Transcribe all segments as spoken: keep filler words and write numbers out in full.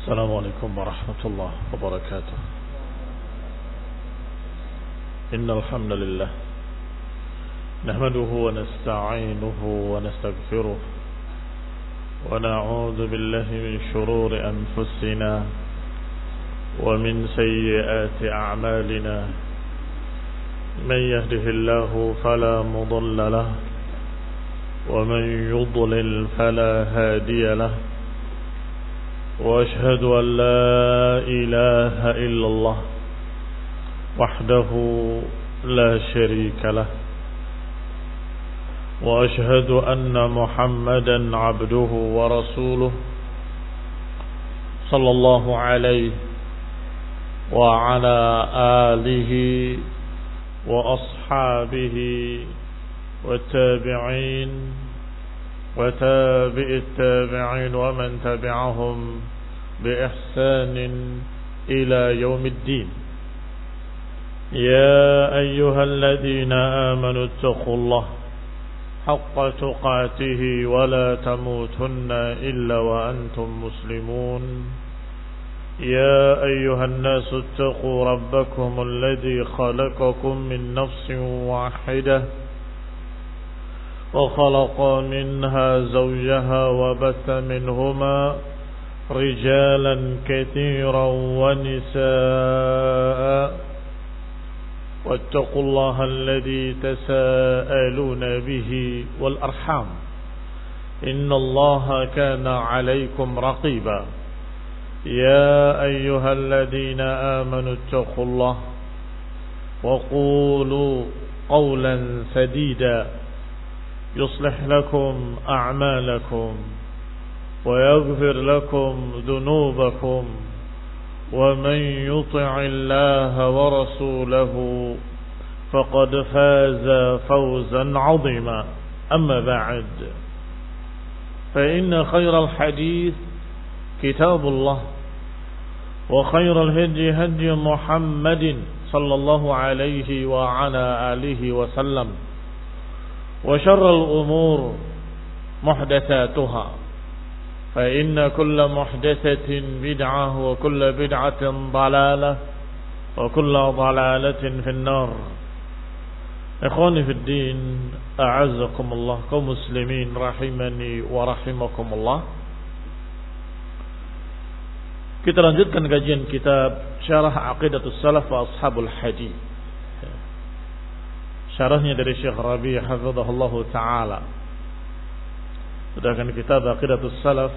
السلام عليكم ورحمة الله وبركاته. إن الحمد لله نحمده ونستعينه ونستغفره ونعوذ بالله من شرور أنفسنا ومن سيئات أعمالنا. من يهده الله فلا مضل له ومن يضلل فلا هادي له. وأشهد أن لا إله إلا الله وحده لا شريك له. وأشهد أن محمدا عبده ورسوله صلى الله عليه وعلى آله وأصحابه والتابعين وتابع التابعين ومن تبعهم بإحسان إلى يوم الدين. يا أيها الذين آمنوا اتقوا الله حق تقاته ولا تموتن إلا وأنتم مسلمون. يا أيها الناس اتقوا ربكم الذي خلقكم من نفس واحدة وخلق منها زوجها وبث منهما رجالا كثيرا ونساء. واتقوا الله الذي تساءلون به والأرحام إن الله كان عليكم رقيبا. يا أيها الذين آمنوا اتقوا الله وقولوا قولا سديدا يصلح لكم أعمالكم ويغفر لكم ذنوبكم ومن يطع الله ورسوله فقد فاز فوزا عظيما. أما بعد فإن خير الحديث كتاب الله وخير الهدي هدي محمد صلى الله عليه وعلى آله وسلم وشر الأمور محدثاتها فإن كل محدثة بدعة وكل بدعة ضلالة وكل ضلالة في النار. إخواني في الدين أعزكم الله kaum muslimin rahimani wa rahimakumullah. Kita lanjutkan kajian kitab Syarah Aqidatus Salaf wa Ashabul Hadith. Syarahnya dari Syekh Rabi' hafizahullahu taala. Sedangkan kitab Aqidatus Salaf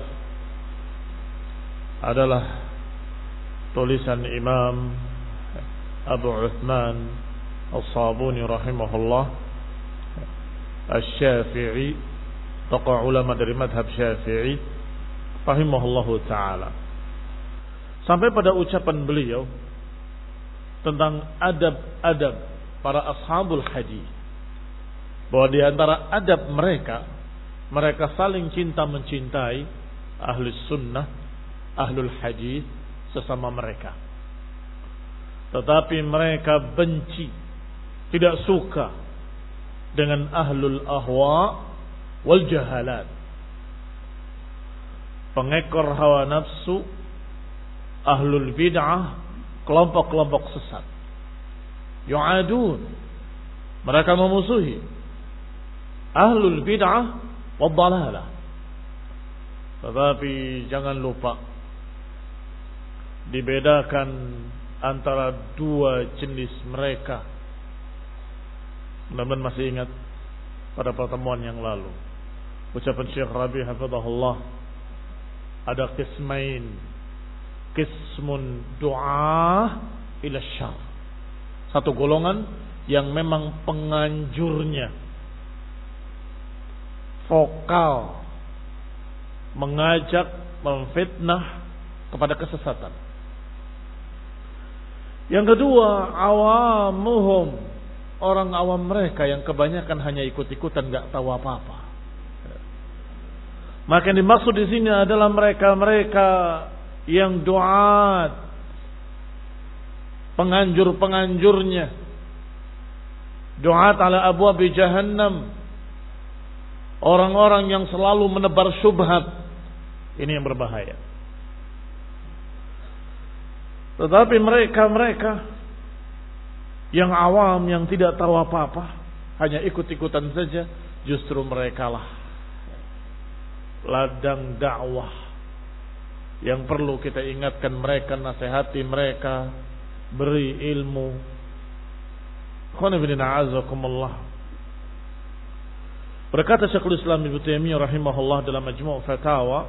adalah tulisan Imam Abu Uthman As-Sabuni rahimahullah Asy-Syafi'i, tokoh ulama dari madhab Syafi'i rahimahullahu taala. Sampai pada ucapan beliau tentang adab-adab para ashabul hadis, bahwa di antara adab mereka, mereka saling cinta mencintai ahli sunnah, ahlul hadis sesama mereka. Tetapi mereka benci, tidak suka dengan ahlul ahwa wal jahalat, pengekor hawa nafsu, ahlul bid'ah, kelompok-kelompok sesat. Yu'adun, mereka memusuhi ahlul bid'ah wad dalalah. Tetapi jangan lupa dibedakan antara dua jenis mereka. Mudah-mudahan masih ingat pada pertemuan yang lalu ucapan Syekh Rabi' hafizahullah, ada qismain, qismun du'a ila syarr. Satu golongan yang memang penganjurnya vokal mengajak, memfitnah kepada kesesatan. Yang kedua, awamuhum, orang awam mereka yang kebanyakan hanya ikut-ikutan, gak tahu apa-apa. Maka yang dimaksud di sini adalah mereka-mereka yang duat, penganjur-penganjurnya, duat ala abwab jahannam, orang-orang yang selalu menebar syubhat. Ini yang berbahaya. Tetapi mereka-mereka yang awam, yang tidak tahu apa-apa, hanya ikut-ikutan saja, justru merekalah ladang dakwah yang perlu kita ingatkan mereka, nasihati mereka, beri ilmu. Berkata Syekhul Islam Ibnu Taimiyah rahimahullah dalam Majmu' Fatawa,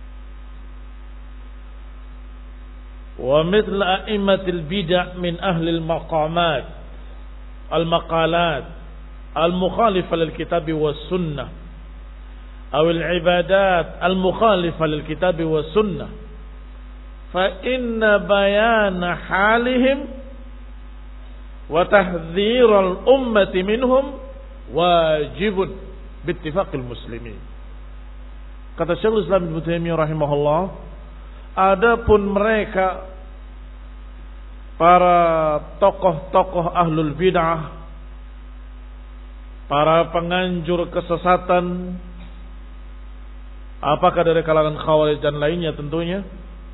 wa mithl a'immatil bid'ah min ahli al-maqamat al-maqalat al-mukhalifa lil kitab was sunnah aw al-ibadat al-mukhalifa lil kitab was sunnah fa inna bayana halihim wa tahdhir al-ummati minhum wajibun bittifaqil muslimin. Kata Syekhul Islam Ibnu Taimiyah rahimahullah, adapun mereka para tokoh-tokoh ahlul bid'ah, para penganjur kesesatan, apakah dari kalangan Khawarij dan lainnya tentunya,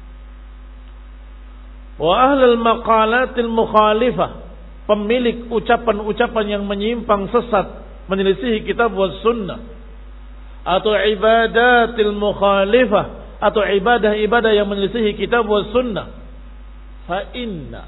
wa ahlul maqalatil mukhalifah, pemilik ucapan-ucapan yang menyimpang sesat, menyelisihi kitab was sunnah, atau ibadatil mukhalifah, atau ibadah-ibadah yang menyelisihi kitab was sunnah, fa inna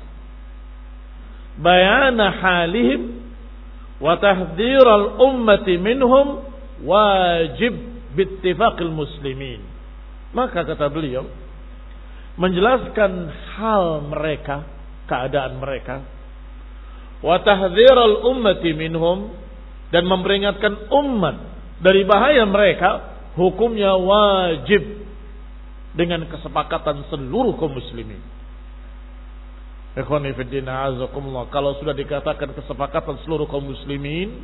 bayana halihim wa tahdhir al ummati minhum wajib bittifaqil muslimin. Maka kata beliau, menjelaskan hal mereka, keadaan mereka, wa tahdhir al ummati minhum, dan memperingatkan umat dari bahaya mereka, hukumnya wajib dengan kesepakatan seluruh kaum muslimin. Ikhwani fid din, a'azakumullah. Kalau sudah dikatakan kesepakatan seluruh kaum muslimin,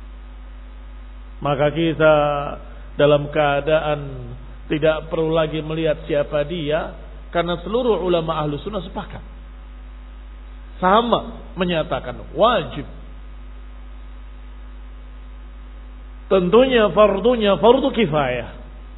maka kita dalam keadaan tidak perlu lagi melihat siapa dia, karena seluruh ulama ahlu sunnah sepakat, sama menyatakan wajib. Tentunya fardunya fardu kifayah.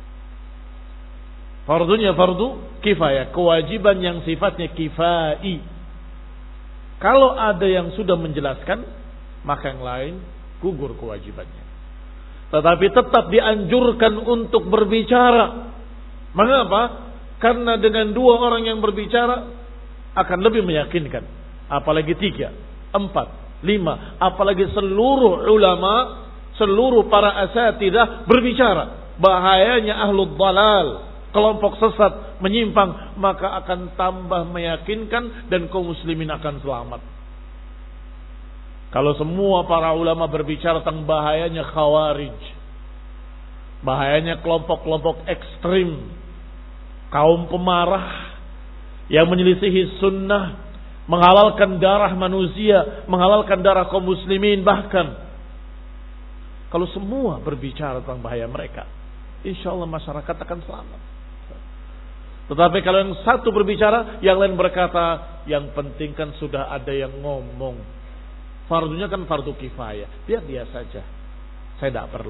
Fardunya fardu kifayah, kewajiban yang sifatnya kifai. Kalau ada yang sudah menjelaskan, maka yang lain gugur kewajibannya. Tetapi tetap dianjurkan untuk berbicara. Mengapa? Karena dengan dua orang yang berbicara akan lebih meyakinkan. Apalagi tiga, empat, lima, apalagi seluruh ulama, seluruh para asatidah berbicara bahayanya ahlul dalal, kelompok sesat menyimpang, maka akan tambah meyakinkan dan kaum muslimin akan selamat. Kalau semua para ulama berbicara tentang bahayanya khawarij, bahayanya kelompok-kelompok ekstrim, kaum pemarah yang menyelisihi sunnah, menghalalkan darah manusia, menghalalkan darah kaum muslimin, bahkan kalau semua berbicara tentang bahaya mereka, insya Allah masyarakat akan selamat. Tetapi kalau yang satu berbicara, yang lain berkata, yang penting kan sudah ada yang ngomong. Fardunya kan fardu kifayah, biar dia saja, saya tidak perlu.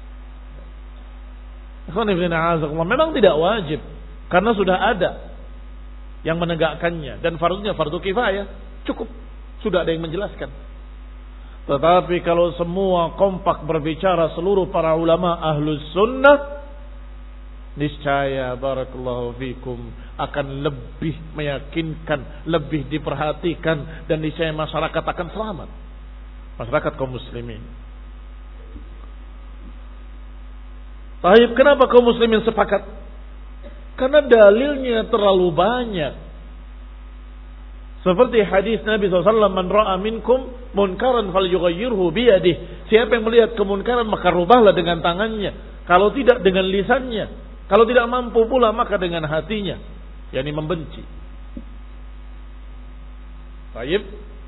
Memang tidak wajib, karena sudah ada yang menegakkannya, dan fardunya fardu kifayah, cukup, sudah ada yang menjelaskan. Tetapi kalau semua kompak berbicara seluruh para ulama ahlus sunnah, niscaya barakallahu fikum akan lebih meyakinkan, lebih diperhatikan, dan niscaya masyarakat akan selamat, masyarakat kaum muslimin. Baik, kenapa kaum muslimin sepakat? Karena dalilnya terlalu banyak. Seperti hadis Nabi shallallahu alaihi wasallam, man ra'a minkum munkaran falyughayyirhu biyadihi. Siapa yang melihat kemunkaran maka rubahlah dengan tangannya. Kalau tidak dengan lisannya. Kalau tidak mampu pula maka dengan hatinya. yakni membenci. Baik.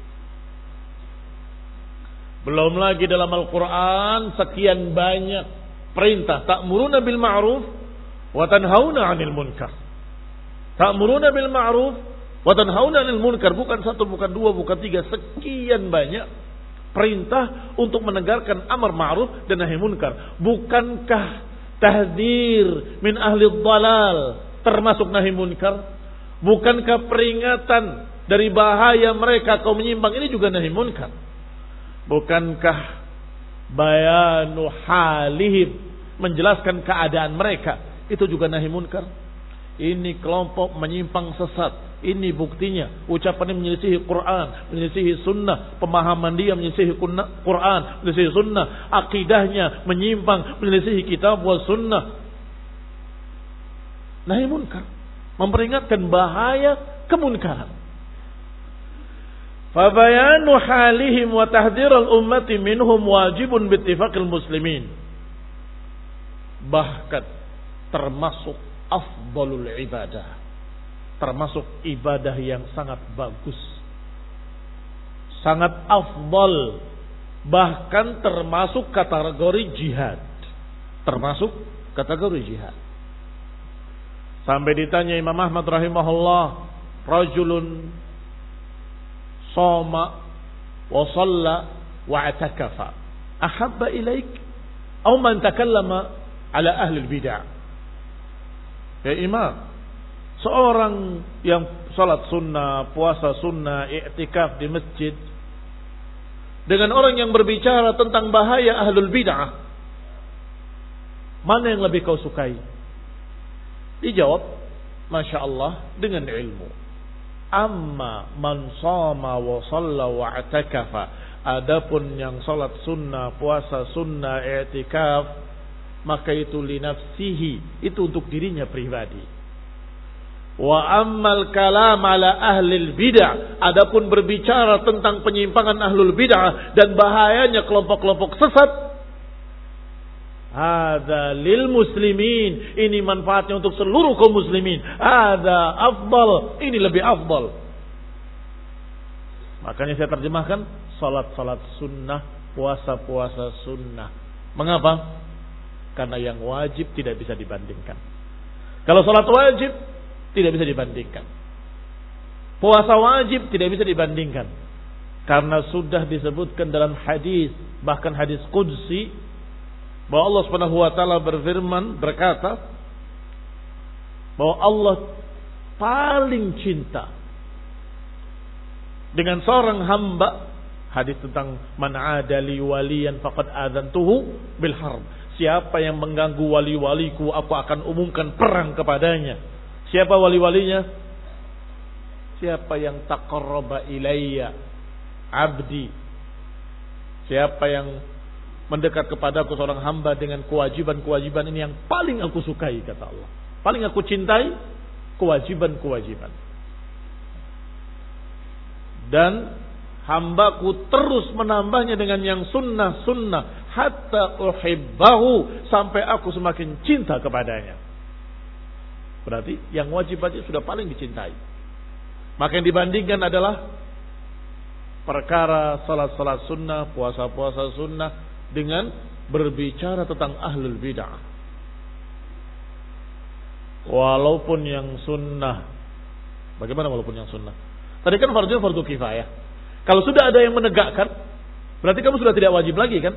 Belum lagi dalam Al-Quran sekian banyak perintah. Ta'muruna bil ma'ruf wa tanhauna 'anil munkar. Ta'muruna bil ma'ruf wa tanhauna 'anil munkar. Bukan satu, bukan dua, bukan tiga. Sekian banyak perintah untuk menegakkan amar ma'ruf dan nahi munkar. Bukankah tahdzir min ahli dhalal termasuk nahi munkar? Bukankah peringatan dari bahaya mereka kaum menyimpang, ini juga nahi munkar. Bukankah bayanu halihim, menjelaskan keadaan mereka, itu juga nahi munkar? Ini kelompok menyimpang sesat. Ini buktinya. Ucapannya menyelisihi Quran, menyelisihi sunnah. Pemahaman dia menyelisihi Quran, menyelisihi sunnah. Akidahnya menyimpang, menyelisihi kitab wa sunnah. Nahi munkar. Memperingatkan bahaya kemunkaran. Fabayanu halihim wa tahdhirul ummati minhum wajibun bittifaqil muslimin. Bahkan termasuk afdalul ibadah, termasuk ibadah yang sangat bagus, sangat afdal, bahkan termasuk kategori jihad, termasuk kategori jihad. Sampai ditanya Imam Ahmad rahimahullah, rajulun shoma wa shalla wa atakafa ahabba ilaik aw man takallama ala ahli al-bid'ah. Ya Imam, seorang yang salat sunnah, puasa sunnah, i'tikaf di masjid, dengan orang yang berbicara tentang bahaya ahlul bid'ah, mana yang lebih kau sukai? Dijawab, Masya Allah, dengan ilmu. Amma man shama wa shalla wa atakafa, adapun yang salat sunnah, puasa sunnah, i'tikaf, maka itu li nafsihi, itu untuk dirinya pribadi. Wa ammal kalam ala ahlil bid'ah, adapun berbicara tentang penyimpangan ahlul bid'ah dan bahayanya kelompok-kelompok sesat, hadza lil muslimin, ini manfaatnya untuk seluruh kaum muslimin. Hadza afdal, ini lebih afdal. Makanya saya terjemahkan salat-salat sunnah, puasa-puasa sunnah. Mengapa? Karena yang wajib tidak bisa dibandingkan. Kalau salat wajib tidak bisa dibandingkan. Puasa wajib tidak bisa dibandingkan. Karena sudah disebutkan dalam hadis, bahkan hadis qudsi, bahwa Allah Subhanahu wa taala berfirman, berkata bahwa Allah paling cinta dengan seorang hamba. Hadis tentang man adali waliyan faqad adzantuhu bil harb. Siapa yang mengganggu wali-waliku, aku akan umumkan perang kepadanya. Siapa wali-walinya? Siapa yang taqarraba ilayya abdi, siapa yang mendekat kepadaku seorang hamba dengan kewajiban-kewajiban ini yang paling aku sukai, kata Allah. Paling aku cintai kewajiban-kewajiban. Dan hambaku terus menambahnya dengan yang sunnah-sunnah hatta uhibbahu, sampai aku semakin cinta kepadanya. Berarti yang wajib aja sudah paling dicintai. Maka yang dibandingkan adalah perkara salat-salat sunnah, puasa-puasa sunnah dengan berbicara tentang ahlul bid'ah. Walaupun yang sunnah, bagaimana walaupun yang sunnah? Tadi kan fardu fardu kifayah. Kalau sudah ada yang menegakkan, berarti kamu sudah tidak wajib lagi kan?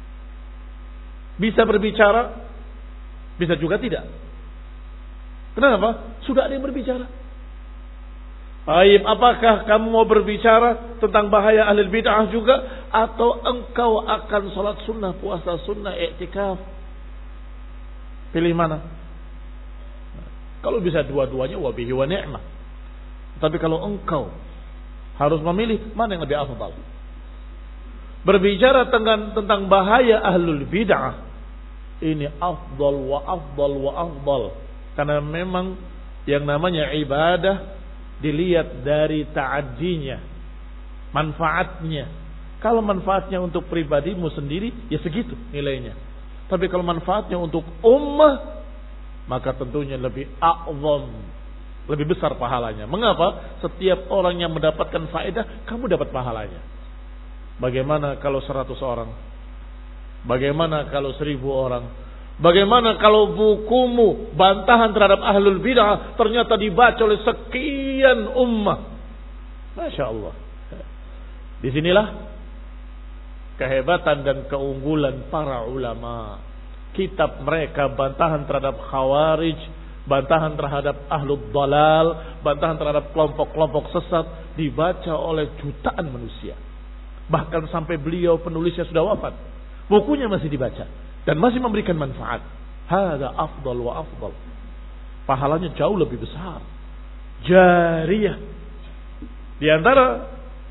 Bisa berbicara, bisa juga tidak. Kenapa? Sudah ada yang berbicara. Baik, apakah kamu mau berbicara tentang bahaya ahli bid'ah juga, atau engkau akan salat sunnah, puasa sunnah, i'tikaf? Pilih mana? Kalau bisa dua-duanya, wabihi wa ni'mah. Tapi kalau engkau harus memilih, mana yang lebih afdal? Berbicara tentang tentang bahaya ahlul bid'ah, ini afdal wa afdal wa afdal. Karena memang yang namanya ibadah dilihat dari ta'addinya, manfaatnya. Kalau manfaatnya untuk pribadimu sendiri, ya segitu nilainya. Tapi kalau manfaatnya untuk ummah, maka tentunya lebih a'zam, lebih besar pahalanya. Mengapa? Setiap orang yang mendapatkan faedah, kamu dapat pahalanya. Bagaimana kalau seratus orang? Bagaimana kalau seribu orang? Bagaimana kalau bukumu bantahan terhadap ahlul bid'ah ternyata dibaca oleh sekian ummah? Masya Allah. Disinilah kehebatan dan keunggulan para ulama. Kitab mereka bantahan terhadap khawarij bantahan terhadap ahlul dalal, bantahan terhadap kelompok-kelompok sesat dibaca oleh jutaan manusia. Bahkan sampai beliau penulisnya sudah wafat, bukunya masih dibaca dan masih memberikan manfaat. Hada afdal wa afdal. Pahalanya jauh lebih besar. Jariyah. Di antara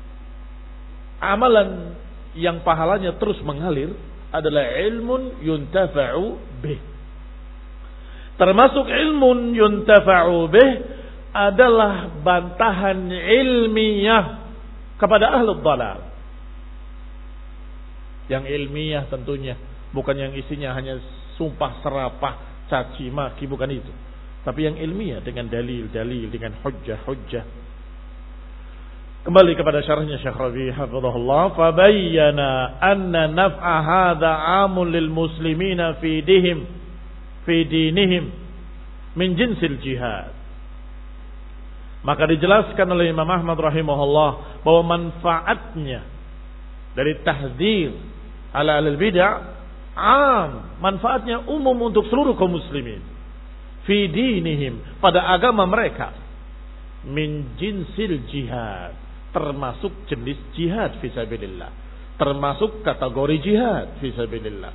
amalan yang pahalanya terus mengalir adalah ilmun yuntafa'u bih. Termasuk ilmun yuntafa'u bih adalah bantahan ilmiah kepada ahlul dalal. Yang ilmiah tentunya, bukan yang isinya hanya sumpah serapah, caci maki, bukan itu. Tapi yang ilmiah dengan dalil-dalil, dengan hujjah-hujjah. Kembali kepada syarahnya Syekh Rabi' hafizahullah, fabayyana anna naf'a hadha 'amun lil muslimina fi dihim fi dinihim min jinsil jihad. Maka dijelaskan oleh Imam Ahmad rahimahullah bahwa manfaatnya dari tahdzir ala al-bid'ah am, manfaatnya umum untuk seluruh kaum muslimin fi dinihim, pada agama mereka, min jinsil jihad, termasuk jenis jihad fisabilillah, termasuk kategori jihad fisabilillah.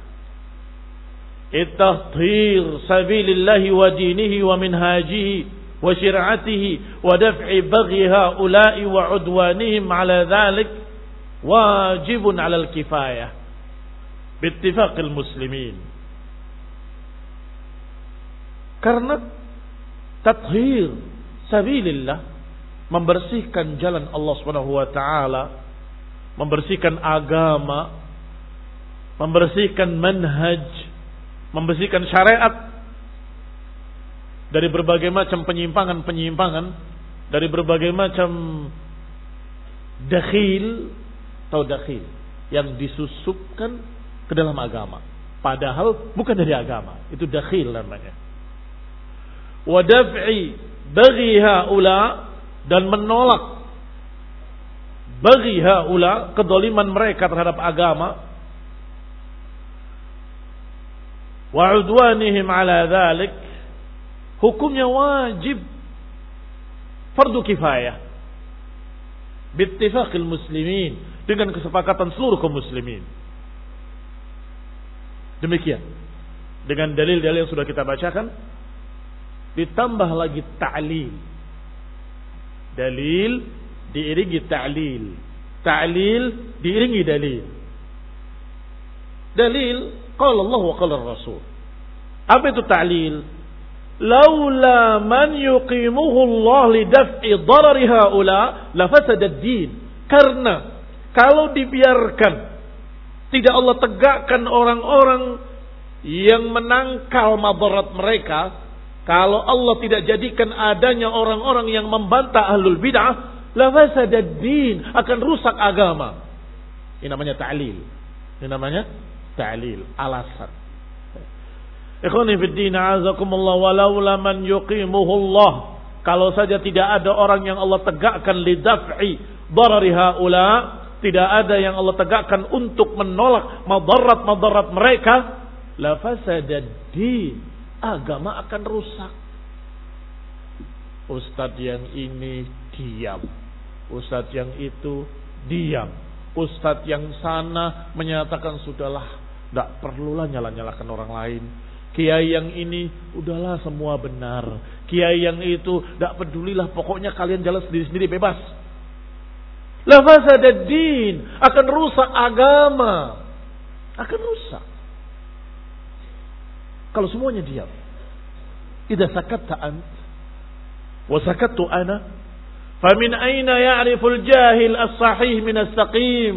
At-tahthir sabilillahi wa dinihi wa minhajihi wa syir'atihi wa daf'i baghi haula'i wa udwanihim ala dhalik wajibun 'ala al-kifayah bittifaqil muslimin. Karena tathhir sabilillah, membersihkan jalan Allah Subhanahu wa taala, membersihkan agama, membersihkan manhaj, membersihkan syariat dari berbagai macam penyimpangan-penyimpangan, dari berbagai macam dakhil atau dakhil yang disusupkan ke dalam agama, padahal bukan dari agama, itu dakhil namanya. Wa daf'i baghi haula, dan menolak baghi haula, kedoliman mereka terhadap agama, wa udwanihim ala dhalik, hukumnya wajib fardu kifayah bittifaqil muslimin, dengan kesepakatan seluruh kaum muslimin. Demikian dengan dalil-dalil yang sudah kita bacakan, ditambah lagi ta'lil. Dalil diiringi ta'lil, ta'lil diiringi dalil. Dalil qala Allah wa qala Rasul. Apa itu ta'lil? Laula man yuqimuhu Allah li daf'i darari haula la fasada ad-din. Karena kalau dibiarkan, tidak Allah tegakkan orang-orang yang menangkal madarat mereka, kalau Allah tidak jadikan adanya orang-orang yang membantah ahlul bid'ah, la fasada ad-din, akan rusak agama. Ini namanya ta'lil. Ini namanya ta'lil, alasan. Ikhwani fid din, a'azakumullah, walaula man yuqimuhu Allah, kalau saja tidak ada orang yang Allah tegakkan li daf'i darari haula, tidak ada yang Allah tegakkan untuk menolak madarat-madarat mereka, la fasada ad-din, agama akan rusak. Ustadz yang ini diam, ustadz yang itu diam, ustadz yang sana menyatakan sudahlah, tidak perlulah nyala-nyalakan orang lain. Kiai yang ini udahlah semua benar, kiai yang itu tidak pedulilah, pokoknya kalian jalan sendiri-sendiri bebas. La fasada din, akan rusak agama, akan rusak kalau semuanya diam. Idza sakatta ant wa sakattu ana, famin aina ya'rifu al-jahil as-sahih min as-saqim.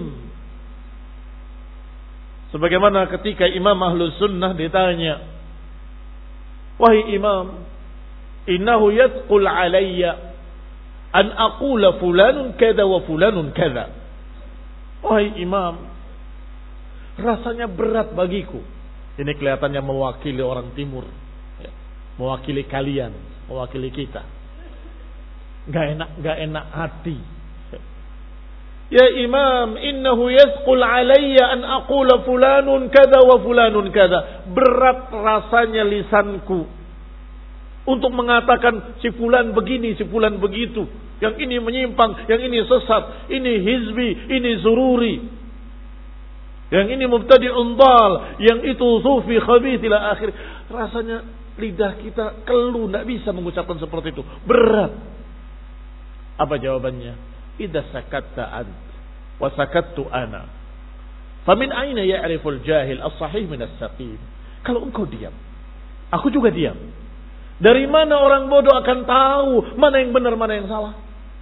Sebagaimana ketika Imam Ahlus Sunnah ditanya, wahai imam, innahu yadqul alayya an aqula fulanun kada wa fulanun kada. Wahai imam, rasanya berat bagiku. Ini kelihatannya mewakili orang timur, ya, mewakili kalian, mewakili kita. Gak enak, gak enak hati. Ya imam, innahu yasqul alayya an aqula fulanun kada wa fulanun kada. Berat rasanya lisanku untuk mengatakan si fulan begini, si fulan begitu. Yang ini menyimpang, yang ini sesat, ini hizbi, ini zururi. Yang ini mubtadi'un dal, yang itu sufi khabith ila akhir. Rasanya lidah kita keluh, tidak bisa mengucapkan seperti itu. Berat. Apa jawabannya? Idza sakatta ant wa sakattu ana. Famin aina ya'riful jahil as-sahih min as-saqim? Kalau engkau diam, aku juga diam. Dari mana orang bodoh akan tahu mana yang benar, mana yang salah?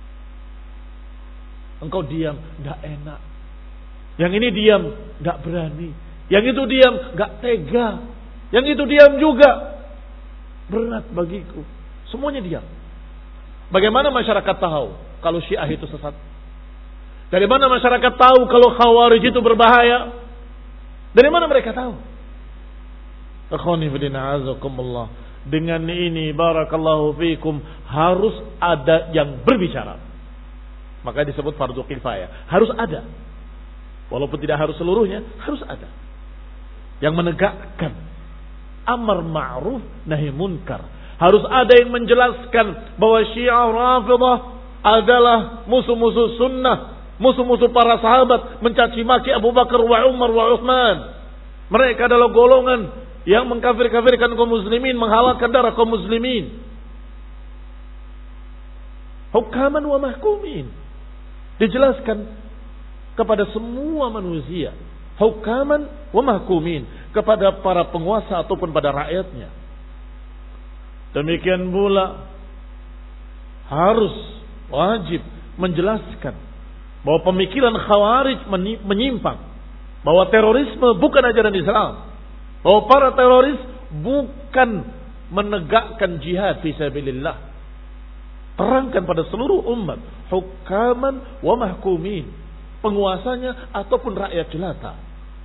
Engkau diam, tidak enak. Yang ini diam, tidak berani. Yang itu diam, tidak tega. Yang itu diam juga, berat bagiku. Semuanya diam. Bagaimana masyarakat tahu kalau Syiah itu sesat? Dari mana masyarakat tahu kalau Khawarij itu berbahaya? Dari mana mereka tahu? Akhwani fillah azakumullah. Dengan ini barakallahu fikum, harus ada yang berbicara. Maka disebut fardu kifayah. Harus ada. Walaupun tidak harus seluruhnya, harus ada yang menegakkan amar ma'ruf nahi munkar. Harus ada yang menjelaskan bahwa Syiah Rafidah adalah musuh-musuh sunnah, musuh-musuh para sahabat, mencaci maki Abu Bakar wa Umar wa Uthman. Mereka adalah golongan yang mengkafir-kafirkan kaum muslimin, menghalalkan darah kaum muslimin. Hukaman wa mahkumin. Dijelaskan kepada semua manusia. Hukaman wa mahkumin. Kepada para penguasa ataupun pada rakyatnya. Demikian pula harus wajib menjelaskan bahwa pemikiran Khawarij menyimpang, bahwa terorisme bukan ajaran Islam, bahwa para teroris bukan menegakkan jihad fisabilillah. Terangkan pada seluruh umat, hukaman wa mahkumin, penguasanya ataupun rakyat jelata.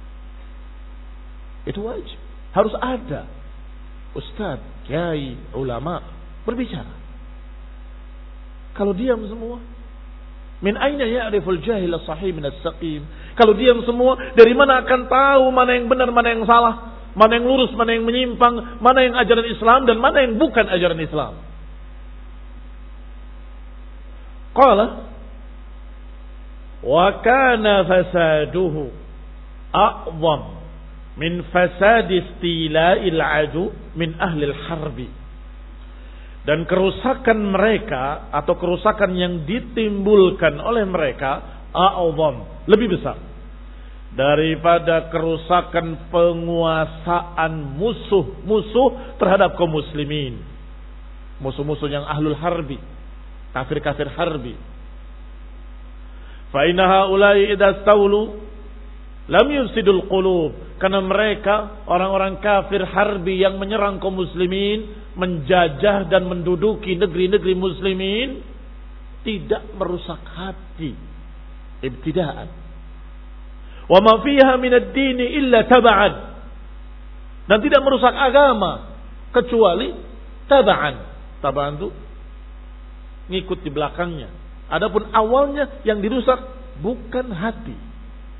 Itu wajib, harus ada ustaz, kiai, ulama berbicara. Kalau diam semua, min aina ya'riful jahil as-sahih min as-saqim? Kalau diam semua, dari mana akan tahu mana yang benar, mana yang salah, mana yang lurus, mana yang menyimpang, mana yang ajaran Islam dan mana yang bukan ajaran Islam? Qala wa kana fasaduhu a'zam min fasad istila'il adu min ahli al-harbi. Dan kerusakan mereka atau kerusakan yang ditimbulkan oleh mereka a'zam, lebih besar daripada kerusakan penguasaan musuh-musuh terhadap kaum muslimin. Musuh-musuh yang ahlul harbi, kafir-kafir harbi. Fa inna haula'i idza stawlu lam yufsidul qulub. Karena mereka orang-orang kafir harbi yang menyerang kaum muslimin, menjajah dan menduduki negeri-negeri muslimin, tidak merusak hati ibtidaan. Wa ma fiha min ad-din illa tab'an. Dan tidak merusak agama kecuali tab'an. Tab'an itu ngikut di belakangnya. Adapun awalnya yang dirusak bukan hati.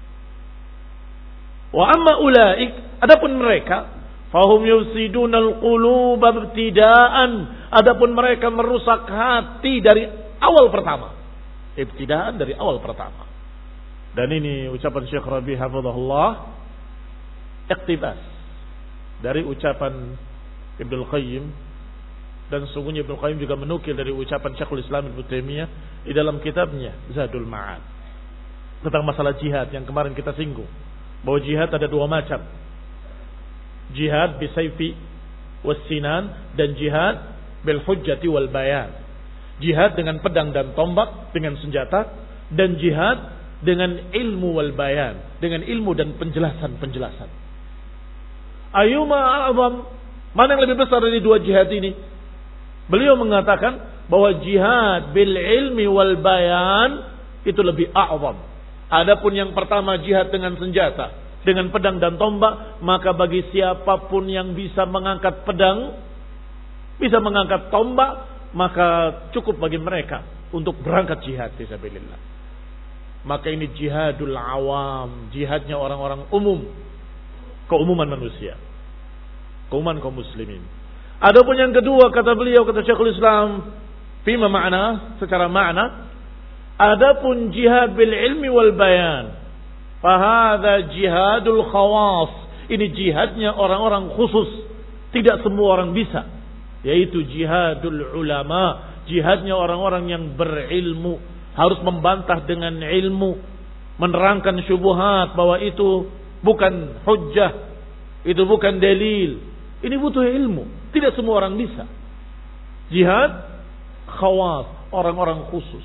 Wa amma ulaik, adapun mereka, fahum yufsidunal quluba ibtidaan, adapun mereka merusak hati dari awal pertama. Ibtidaan dari awal pertama. Dan ini ucapan Syekh Rabi hafizahullah, iqtibas dari ucapan Ibnu Qayyim, dan sungguhnya Ibnu Qayyim juga menukil dari ucapan Syekhul Islam Ibnu Taimiyah di dalam kitabnya Zadul Ma'ad tentang masalah jihad yang kemarin kita singgung. Bahwa jihad ada dua macam. Jihad bisayfi wassinan dan jihad bil hujjati wal bayan. Jihad dengan pedang dan tombak, dengan senjata, dan jihad dengan ilmu wal bayan, dengan ilmu dan penjelasan-penjelasan. Ayyuma a'zam, mana yang lebih besar dari dua jihad ini? Beliau mengatakan bahwa jihad bil ilmi wal bayan itu lebih a'zam. Adapun yang pertama jihad dengan senjata, dengan pedang dan tombak, maka bagi siapapun yang bisa mengangkat pedang, bisa mengangkat tombak, maka cukup bagi mereka untuk berangkat jihad fisabilillah. Maka ini jihadul awam, jihadnya orang-orang umum, keumuman manusia, keumuman kaum muslimin. Adapun yang kedua kata beliau, kata Syekhul Islam, fima makna, secara makna, adapun jihad bil ilmi wal bayan, fahadha jihadul khawas. Ini jihadnya orang-orang khusus, tidak semua orang bisa, yaitu jihadul ulama, jihadnya orang-orang yang berilmu, harus membantah dengan ilmu, menerangkan syubhat bahwa itu bukan hujjah, itu bukan dalil. Ini butuh ilmu. Tidak semua orang bisa. Jihad khawas, orang-orang khusus.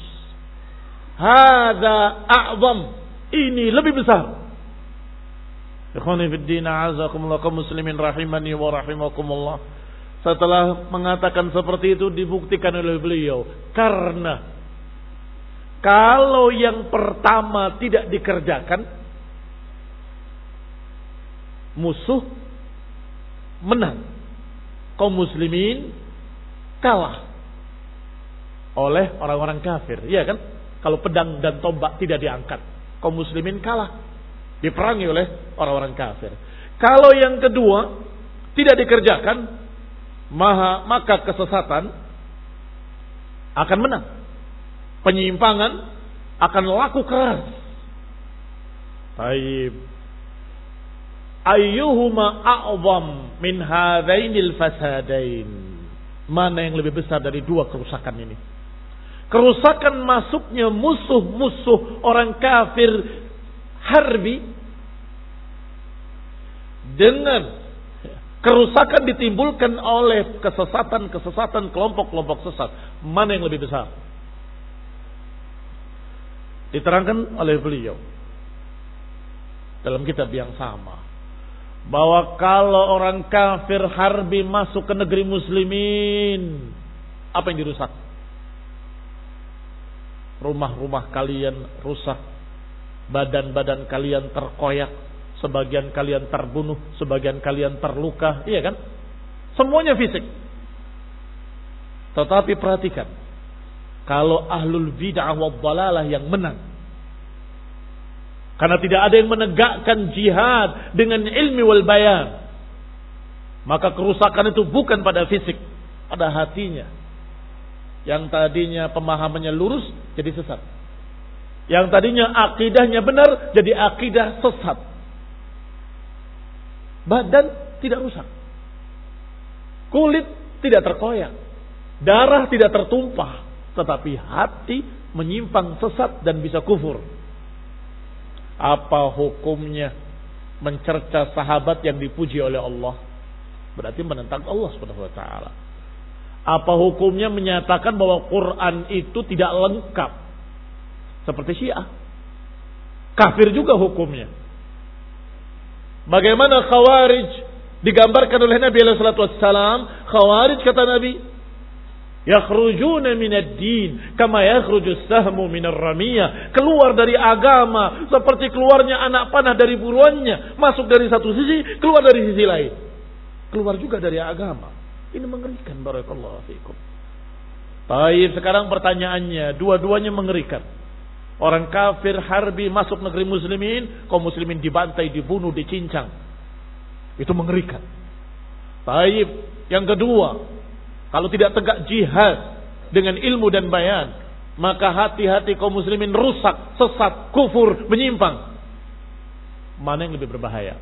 Hadza a'zam. Ini lebih besar. Ikhwani fid din, a'azakumullah kaum muslimin rahimani wa rahimakumullah. Setelah mengatakan seperti itu dibuktikan oleh beliau, karena kalau yang pertama tidak dikerjakan, musuh menang, kaum muslimin kalah oleh orang-orang kafir. Iya kan? Kalau pedang dan tombak tidak diangkat, kaum muslimin kalah, diperangi oleh orang-orang kafir. Kalau yang kedua tidak dikerjakan, maka kesesatan akan menang, penyimpangan akan laku keras. Baik. Ayyuhuma a'zam min hadainil fasadain. Mana yang lebih besar dari dua kerusakan ini? Kerusakan masuknya musuh-musuh orang kafir harbi dengan kerusakan ditimbulkan oleh kesesatan-kesesatan kelompok-kelompok sesat. Mana yang lebih besar? Diterangkan oleh beliau dalam kitab yang sama, bahwa kalau orang kafir harbi masuk ke negeri muslimin, apa yang dirusak? Rumah-rumah kalian rusak, badan-badan kalian terkoyak, sebagian kalian terbunuh, sebagian kalian terluka, iya kan? Semuanya fisik. Tetapi perhatikan, kalau ahlul bid'ah wad dhalalah yang menang, karena tidak ada yang menegakkan jihad dengan ilmi wal bayan, maka kerusakan itu bukan pada fisik, pada hatinya. Yang tadinya pemahamannya lurus jadi sesat, yang tadinya akidahnya benar jadi akidah sesat. Badan tidak rusak, kulit tidak terkoyak, darah tidak tertumpah, tetapi hati menyimpang sesat dan bisa kufur. Apa hukumnya mencerca sahabat yang dipuji oleh Allah? Berarti menentang Allah subhanahu wa ta'ala. Apa hukumnya menyatakan bahwa Quran itu tidak lengkap? Seperti Syiah. Kafir juga hukumnya. Bagaimana Khawarij digambarkan oleh Nabi alaihi salatu wassalam? Khawarij kata Nabi, yakhrujuna minad din kama yakhruju sahmu minar ramiyah, keluar dari agama seperti keluarnya anak panah dari buruannya, masuk dari satu sisi, keluar dari sisi lain, keluar juga dari agama. Ini mengerikan, barakallahu fikum. Baik, sekarang pertanyaannya, dua-duanya mengerikan. Orang kafir harbi masuk negeri muslimin, kaum muslimin dibantai, dibunuh, dicincang. Itu mengerikan. Baik, yang kedua, kalau tidak tegak jihad dengan ilmu dan bayan, maka hati-hati kaum muslimin rusak, sesat, kufur, menyimpang. Mana yang lebih berbahaya?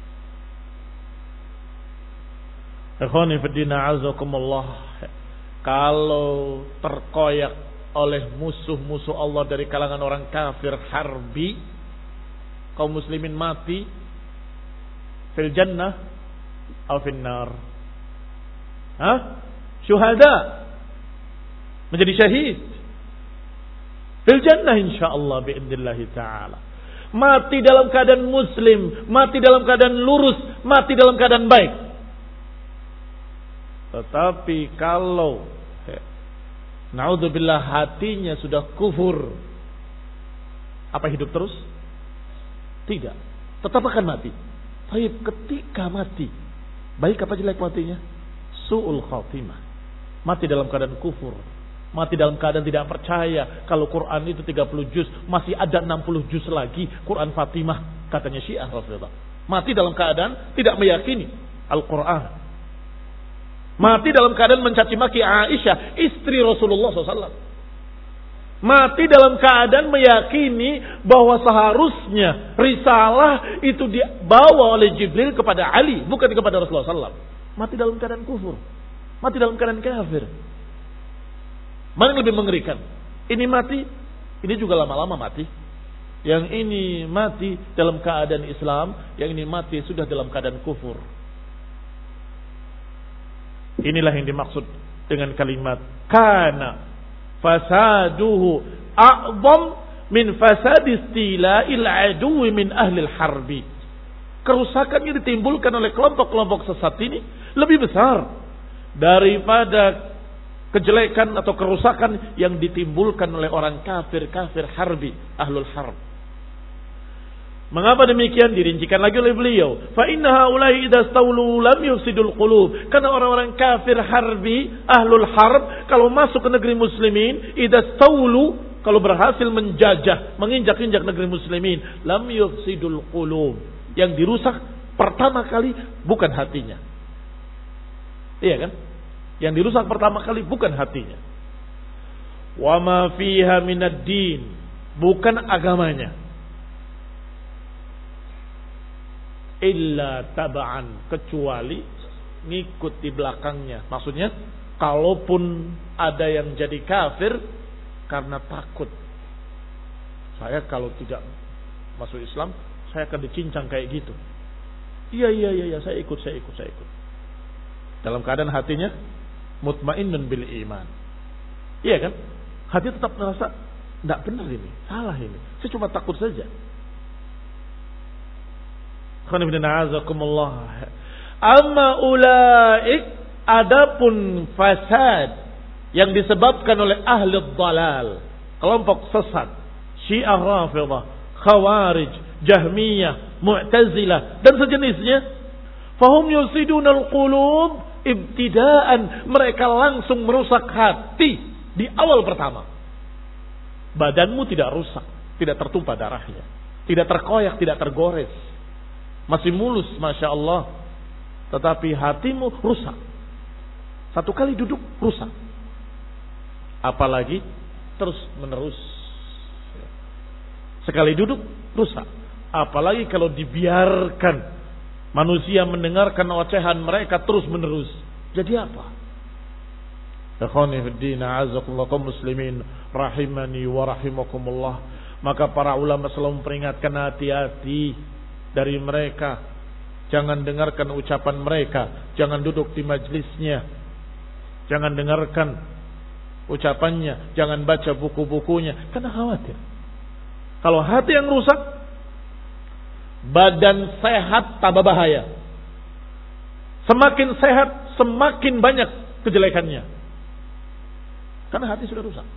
Ikhwani fiddina azakumullah, kalau terkoyak oleh musuh-musuh Allah dari kalangan orang kafir harbi, kaum muslimin mati fil jannah atau fil nar? Hah? Syuhada, menjadi syahid fil jannah insyaallah biidznillah taala. Mati dalam keadaan muslim, mati dalam keadaan lurus, mati dalam keadaan baik. Tetapi kalau naudzubillah hatinya sudah kufur, apa hidup terus? Tidak, tetap akan mati. Tapi ketika mati, baik apa jelek matinya? Su'ul khatimah. Mati dalam keadaan kufur, mati dalam keadaan tidak percaya kalau Quran itu tiga puluh juz, masih ada enam puluh juz lagi Quran Fatimah, katanya Syiah Rasulullah. Mati dalam keadaan tidak meyakini Al-Quran. Mati dalam keadaan mencaci maki Aisyah, istri Rasulullah shallallahu alaihi wasallam. Mati dalam keadaan meyakini bahwa seharusnya risalah itu dibawa oleh Jibril kepada Ali, bukan kepada Rasulullah shallallahu alaihi wasallam. Mati dalam keadaan kufur. Mati dalam keadaan kafir. Mana yang lebih mengerikan? Ini mati, ini juga lama-lama mati. Yang ini mati dalam keadaan Islam, yang ini mati sudah dalam keadaan kufur. Inilah yang dimaksud dengan kalimat kana fasaduhu a'zam min fasad istila'il aduwi min ahli harbi. Kerusakan yang ditimbulkan oleh kelompok-kelompok sesat ini lebih besar daripada kejelekan atau kerusakan yang ditimbulkan oleh orang kafir-kafir harbi, ahlul harb. Mengapa demikian? Dirincikan lagi oleh beliau. Fa inna haula'i idza stawlu lam yufsidul qulub. Karena orang-orang kafir harbi, ahlul harb, kalau masuk ke negeri muslimin, idza stawlu, kalau berhasil menjajah, menginjak-injak negeri muslimin, lam yufsidul qulub. Yang dirusak pertama kali bukan hatinya. Iya kan? Yang dirusak pertama kali bukan hatinya. Wa ma fiha minad din, bukan agamanya. Illa taba'an, kecuali ngikut di belakangnya. Maksudnya, kalaupun ada yang jadi kafir karena takut, saya kalau tidak masuk Islam, saya akan dicincang kayak gitu. Iya, iya, iya, iya, saya ikut, saya ikut, saya ikut. Dalam keadaan hatinya mutmainnun bil iman. Iya kan? Hati tetap merasa tidak benar ini, salah ini. Saya cuma takut saja. Amma ulaik, adapun fasad yang disebabkan oleh ahli dhalal, kelompok sesat, Syiah Rafidah, Khawarij, Jahmiyah, Mu'tazilah dan sejenisnya, fahum yusidunal qulub ibtidaan, mereka langsung merusak hati di awal pertama. Badanmu tidak rusak, tidak tertumpah darahnya, tidak terkoyak, tidak tergores, masih mulus, masya Allah. Tetapi hatimu rusak. Satu kali duduk rusak, apalagi terus menerus. Sekali duduk rusak, apalagi kalau dibiarkan manusia mendengarkan ocehan mereka terus menerus. Jadi apa? Ikhwani fiddin, a'azakumullah kaum muslimin rahimani wa rahimakumullah. Maka para ulama selalu memperingatkan, hati-hati dari mereka. Jangan dengarkan ucapan mereka, jangan duduk di majlisnya, jangan dengarkan ucapannya, jangan baca buku-bukunya, karena khawatir. Kalau hati yang rusak, badan sehat tambah bahaya. Semakin sehat, semakin banyak kejelekannya, karena hati sudah rusak.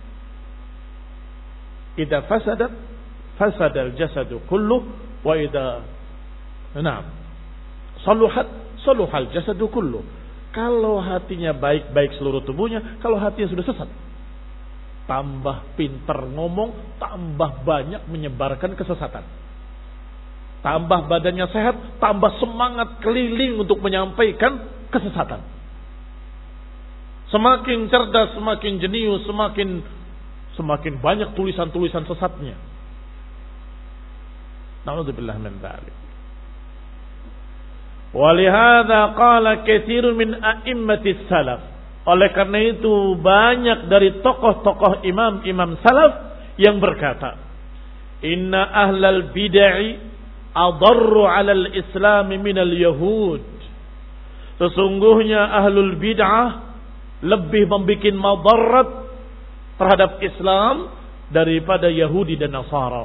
Idza fasadat fasadal jasadu kullu wa idza na'am saluhat saluhal jasadu kullu. Kalau hatinya baik-baik seluruh tubuhnya, kalau hatinya sudah sesat, tambah pinter ngomong, tambah banyak menyebarkan kesesatan. Tambah badannya sehat, tambah semangat keliling untuk menyampaikan kesesatan. Semakin cerdas, semakin jenius, semakin semakin banyak tulisan-tulisan sesatnya. Na'udzubillah min dzalik. Walihada qala katsirun min a'immatis salaf. Oleh karena itu banyak dari tokoh-tokoh imam-imam salaf yang berkata, inna ahlal bid'ah adarru 'alal islam minal yahud. Sesungguhnya ahlul bid'ah lebih membuat madarat terhadap Islam daripada Yahudi dan Nasara.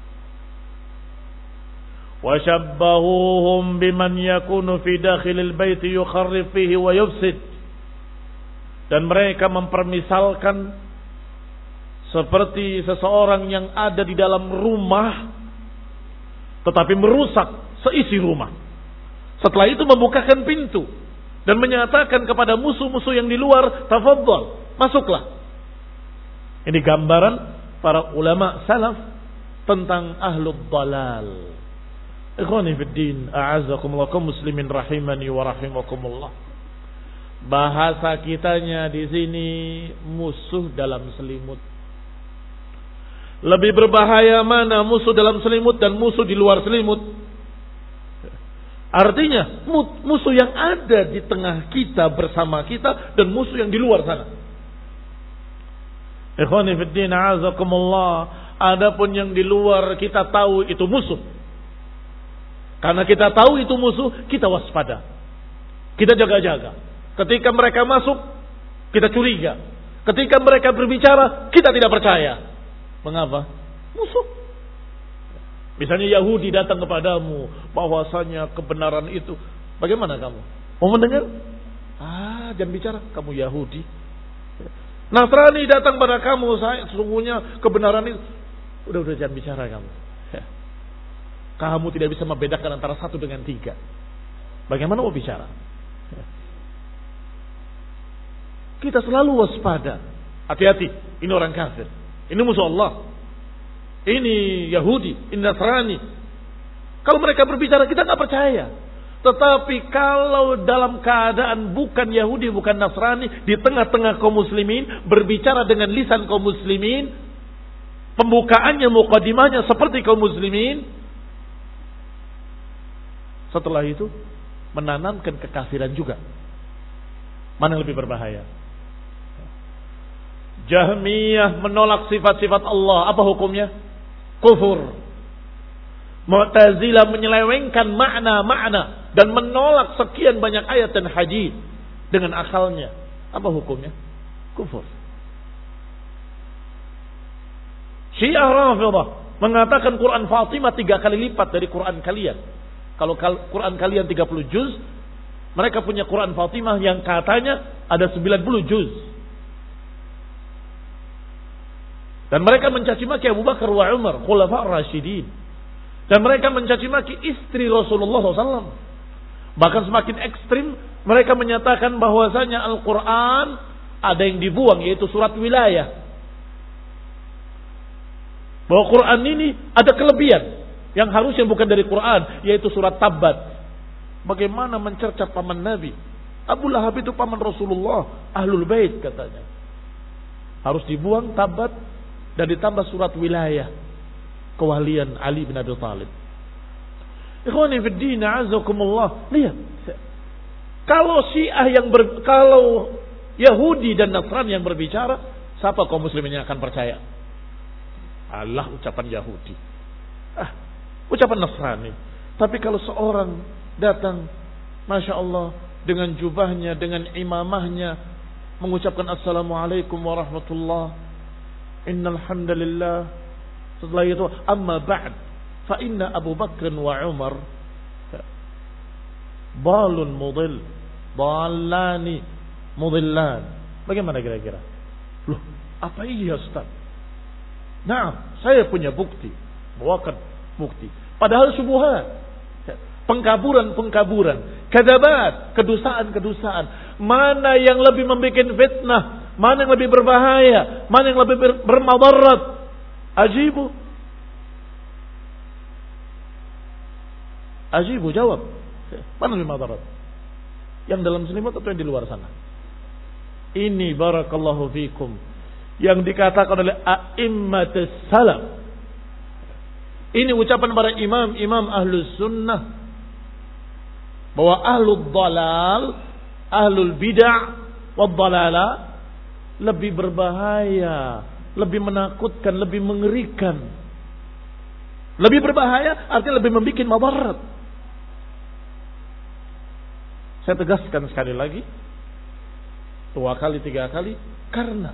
Wa shabbahuhum biman yakunu fi dakhilil bait yukharrif fihi wa yufsid. Dan mereka mempermisalkan seperti seseorang yang ada di dalam rumah tetapi merusak seisi rumah. Setelah itu membukakan pintu dan menyatakan kepada musuh-musuh yang di luar, tafadhal, masuklah. Ini gambaran para ulama salaf tentang ahlul dhalal. Ikhwani fiddin, a'azakumullah kaum muslimin rahimani wa rahimakumullah. Bahasa kitanya di sini musuh dalam selimut. Lebih berbahaya mana musuh dalam selimut dan musuh di luar selimut? Artinya musuh yang ada di tengah kita bersama kita dan musuh yang di luar sana. Ikhwani fid din, a'azakumullah. Adapun yang di luar kita tahu itu musuh. Karena kita tahu itu musuh, kita waspada. Kita jaga-jaga. Ketika mereka masuk, kita curiga. Ketika mereka berbicara, kita tidak percaya. Mengapa? Musuh. Misalnya Yahudi datang kepadamu, bahwasanya kebenaran itu. Bagaimana kamu? Mau mendengar? Ah, jangan bicara. Kamu Yahudi. Nasrani datang pada kamu, saya sesungguhnya kebenaran itu. Udah, udah jangan bicara kamu. Kamu tidak bisa membedakan antara satu dengan tiga. Bagaimana mau bicara? Kita selalu waspada. Hati-hati, ini orang kafir. Ini musuh Allah. Ini Yahudi, ini Nasrani. Kalau mereka berbicara kita nggak percaya. Tetapi kalau dalam keadaan bukan Yahudi, bukan Nasrani, di tengah-tengah kaum muslimin, berbicara dengan lisan kaum muslimin, pembukaannya, mukadimahnya seperti kaum muslimin, setelah itu menanamkan kekafiran juga. Mana yang lebih berbahaya? Jahmiyah menolak sifat-sifat Allah. Apa hukumnya? Kufur. Mu'tazilah menyelewengkan makna-makna dan menolak sekian banyak ayat dan hadis dengan akalnya. Apa hukumnya? Kufur. Syiah Rafidhah mengatakan Quran Fatimah tiga kali lipat dari Quran kalian. Kalau Quran kalian tiga puluh juz, mereka punya Quran Fatimah yang katanya ada sembilan puluh juz. Dan mereka mencaci maki Abu Bakar wa Umar, khulafa ar-rasyidin. Dan mereka mencaci maki istri Rasulullah shallallahu alaihi wasallam. Bahkan semakin ekstrim, mereka menyatakan bahwasanya Al-Quran ada yang dibuang, yaitu surat wilayah. Bahwa Quran ini ada kelebihan yang harusnya bukan dari Quran, yaitu surat Tabbat. Bagaimana mencerca paman Nabi? Abu Lahab itu paman Rasulullah, Ahlul Bait katanya. Harus dibuang Tabbat dan ditambah surat wilayah, kewalian Ali bin Abi Thalib. Ikhwani fid din, a'azakumullah. Lihat. Kalau Syiah yang ber, kalau Yahudi dan Nasrani yang berbicara, siapa kaum muslimin yang akan percaya? Allah, ucapan Yahudi. Ah, ucapan Nasrani. Tapi kalau seorang datang, Masya Allah, dengan jubahnya, dengan imamahnya, mengucapkan Assalamualaikum warahmatullah, Innal hamdalillah. Setelah itu, amma ba'd, fa inna Abu Bakr wa Umar balun mudil, balani mudillan. Bagaimana kira-kira? Loh, apa iya Ustaz? Nah, saya punya bukti, bawakan bukti. Padahal syubhat, pengkaburan-pengkaburan, kadabat, kedustaan-kedustaan. Mana yang lebih membuat fitnah? Mana yang lebih berbahaya? Mana yang lebih ber- bermadarat? Ajibu. Ajibu, jawab. Mana lebih madarat? Yang dalam selimut atau yang di luar sana? Ini barakallahu fikum yang dikatakan oleh a'immatus salaf. Ini ucapan para imam-imam ahlus sunnah, bahwa ahlul dalal, ahlul bid'ah wad dalalah lebih berbahaya, lebih menakutkan, lebih mengerikan. Lebih berbahaya artinya lebih membuat madarat. Saya tegaskan sekali lagi, dua kali, tiga kali, karena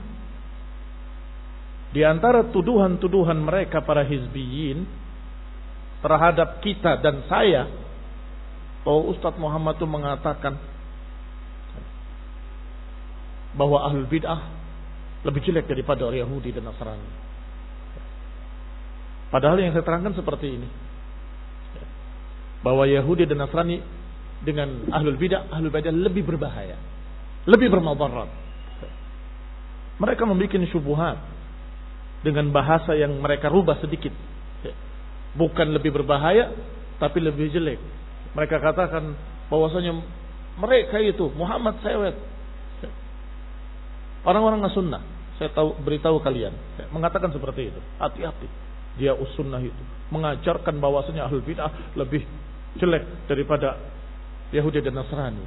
di antara tuduhan-tuduhan mereka para hizbiyin terhadap kita dan saya, bahwa Ustadz Muhammad itu mengatakan bahwa ahlul bid'ah lebih jelek daripada orang Yahudi dan Nasrani. Padahal yang saya terangkan seperti ini, bahwa Yahudi dan Nasrani dengan ahlul bid'ah, ahlul bid'ah lebih berbahaya, lebih bermadarat. Mereka membuat syubhat dengan bahasa yang mereka rubah sedikit. Bukan lebih berbahaya, tapi lebih jelek. Mereka katakan bahwasanya mereka itu Muhammad sewet, Orang-orang as-sunnah, saya tahu beritahu kalian, saya mengatakan seperti itu. Hati-hati. Dia us-sunnah itu mengajarkan bahwasanya ahlul bid'ah lebih jelek daripada Yahudi dan Nasrani.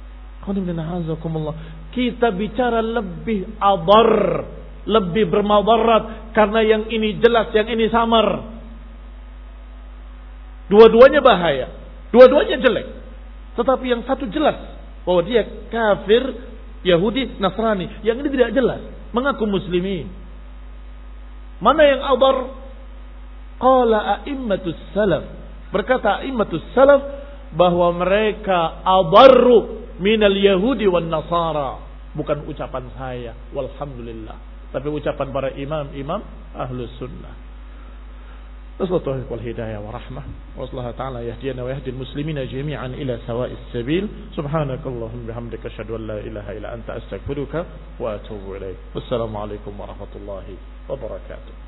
Kita bicara lebih adar, lebih bermadarat karena yang ini jelas, yang ini samar. Dua-duanya bahaya, dua-duanya jelek. Tetapi yang satu jelas bahwa dia kafir, Yahudi, Nasrani. Yang ini tidak jelas, mengaku muslimin. Mana yang adar? Qala a'immatus salaf. Berkata a'immatus salaf bahwa mereka adarru minal Yahudi wan Nasara. Bukan ucapan saya, walhamdulillah, tapi ucapan para imam-imam ahlus sunnah. Nasallahu wal hidayah wa rahmah wa sallallahu ta'ala yahdina wa yahdil muslimina jami'an ila sawa'is sabil. Subhanakallahumma bihamdika asyhadu an la ilaha illa anta astaghfiruka wa atubu ilaik. Wassalamu alaikum warahmatullahi wabarakatuh.